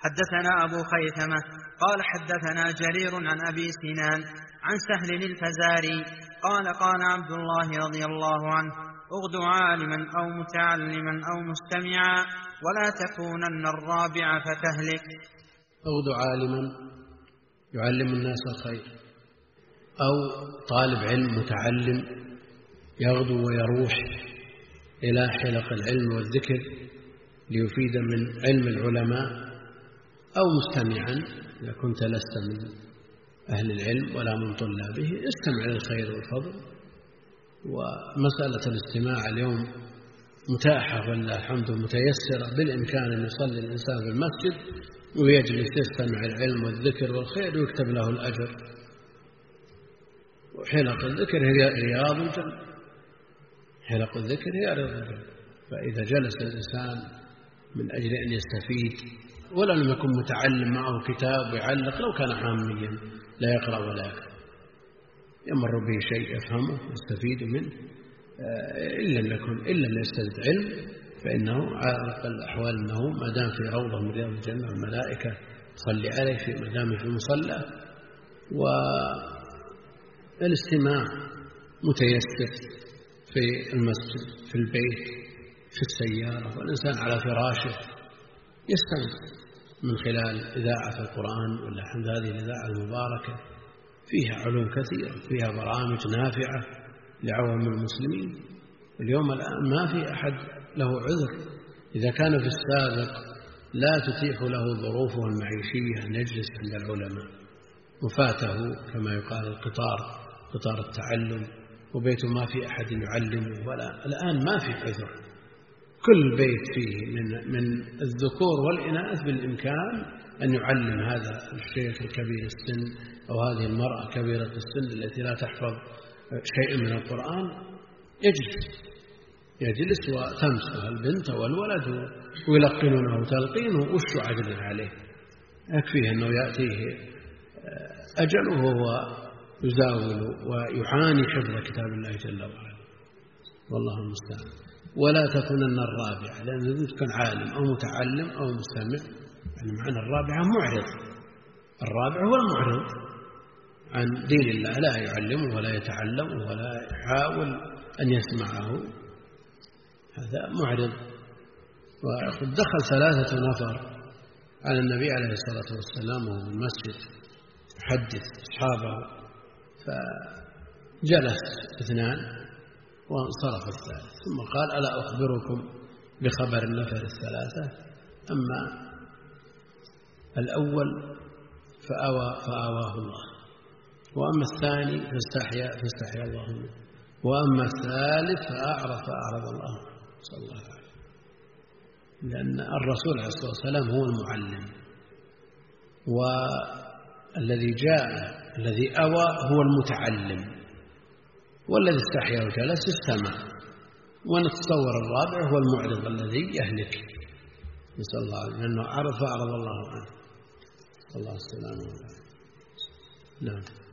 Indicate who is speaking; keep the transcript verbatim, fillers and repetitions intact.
Speaker 1: حدثنا أبو خيثمة قال حدثنا جرير عن أبي سنان عن سهل الفزاري قال قال عبد الله رضي الله عنه اغد عالما أو متعلما أو مستمعا ولا تكونن الرابع فتهلك.
Speaker 2: اغد عالما يعلم الناس الخير، أو طالب علم متعلم يغدو ويروح إلى حلق العلم والذكر ليفيد من علم العلماء، أو مستمعا إذا كنت لست من أهل العلم ولا من طلابه استمع للخير والفضل. ومسألة الاستماع اليوم متاحة والله الحمد متيسرة، بالإمكان أن يصلي الإنسان في المسجد ويجلس يستمع العلم والذكر والخير ويكتب له الأجر. وحلق الذكر هي رياض الجنة، حلق الذكر هي رياض الجنة. فإذا جلس الإنسان من أجل أن يستفيد ولو لم يكن متعلم معه كتاب ويعلق، لو كان عاميا لا يقرأ ولا يكتب يمر به شيء يفهمه يستفيد منه، إلا لم يكن إلا لم يستزد علم فإنه على الأحوال أنه ما دام في روضة من رياض الجنة الملائكة تصلي عليه في مدام في المصلى. والاستماع متيسر في المسجد، في البيت، في السيارة، والإنسان على فراشه يستمع من خلال إذاعة القرآن ولا حمد هذه الإذاعة المباركة فيها علوم كثيرة، فيها برامج نافعة لعوام المسلمين. اليوم الآن ما في أحد له عذر إذا كان في السابق لا تتيح له ظروفه المعيشية أن يجلس عند العلماء وفاته كما يقال القطار، قطار التعلم، وبيته ما في أحد يعلمه. ولا الآن ما في عذر، كل بيت فيه من من الذكور والإناث بالإمكان أن يعلم هذا الشيخ الكبير السن أو هذه المرأة كبيرة السن التي لا تحفظ شيء من القرآن. يجلس يجلس وتمسه البنت والولد ويلقنونه تلقينه وش عجل عليه، يكفيه أنه يأتيه أجله وهو يزاول ويعاني حفظ كتاب الله جل وعلا، والله المستعان. ولا تكونن الرابعة، لأن إذا كان عالم أو متعلم أو مستمع يعني معنى الرابعة معرض. الرابع هو المعرض عن دين الله، لا يعلمه ولا يتعلم ولا يحاول أن يسمعه، هذا معرض. وقد دخل ثلاثة نفر على النبي عليه الصلاة والسلام وهو في المسجد يحدث أصحابه، فجلس اثنان وانصرف الثالث، ثم قال ألا أخبركم بخبر النفر الثلاثة؟ أما الأول فأوى فآواه الله، وأما الثاني فاستحيا فاستحيا الله منه، وأما الثالث فأعرض فأعرض الله صلى الله عليه وسلم. لأن الرسول عليه الصلاة والسلام هو المعلم، والذي جاء الذي أوى هو المتعلم، والذي استحيا وجلس استمع. ونتصور الرابع هو المعرض الذي يهلك، نسأل الله لأنه عرف فأعرض الله عنه. صلى الله عليه وسلم. نعم.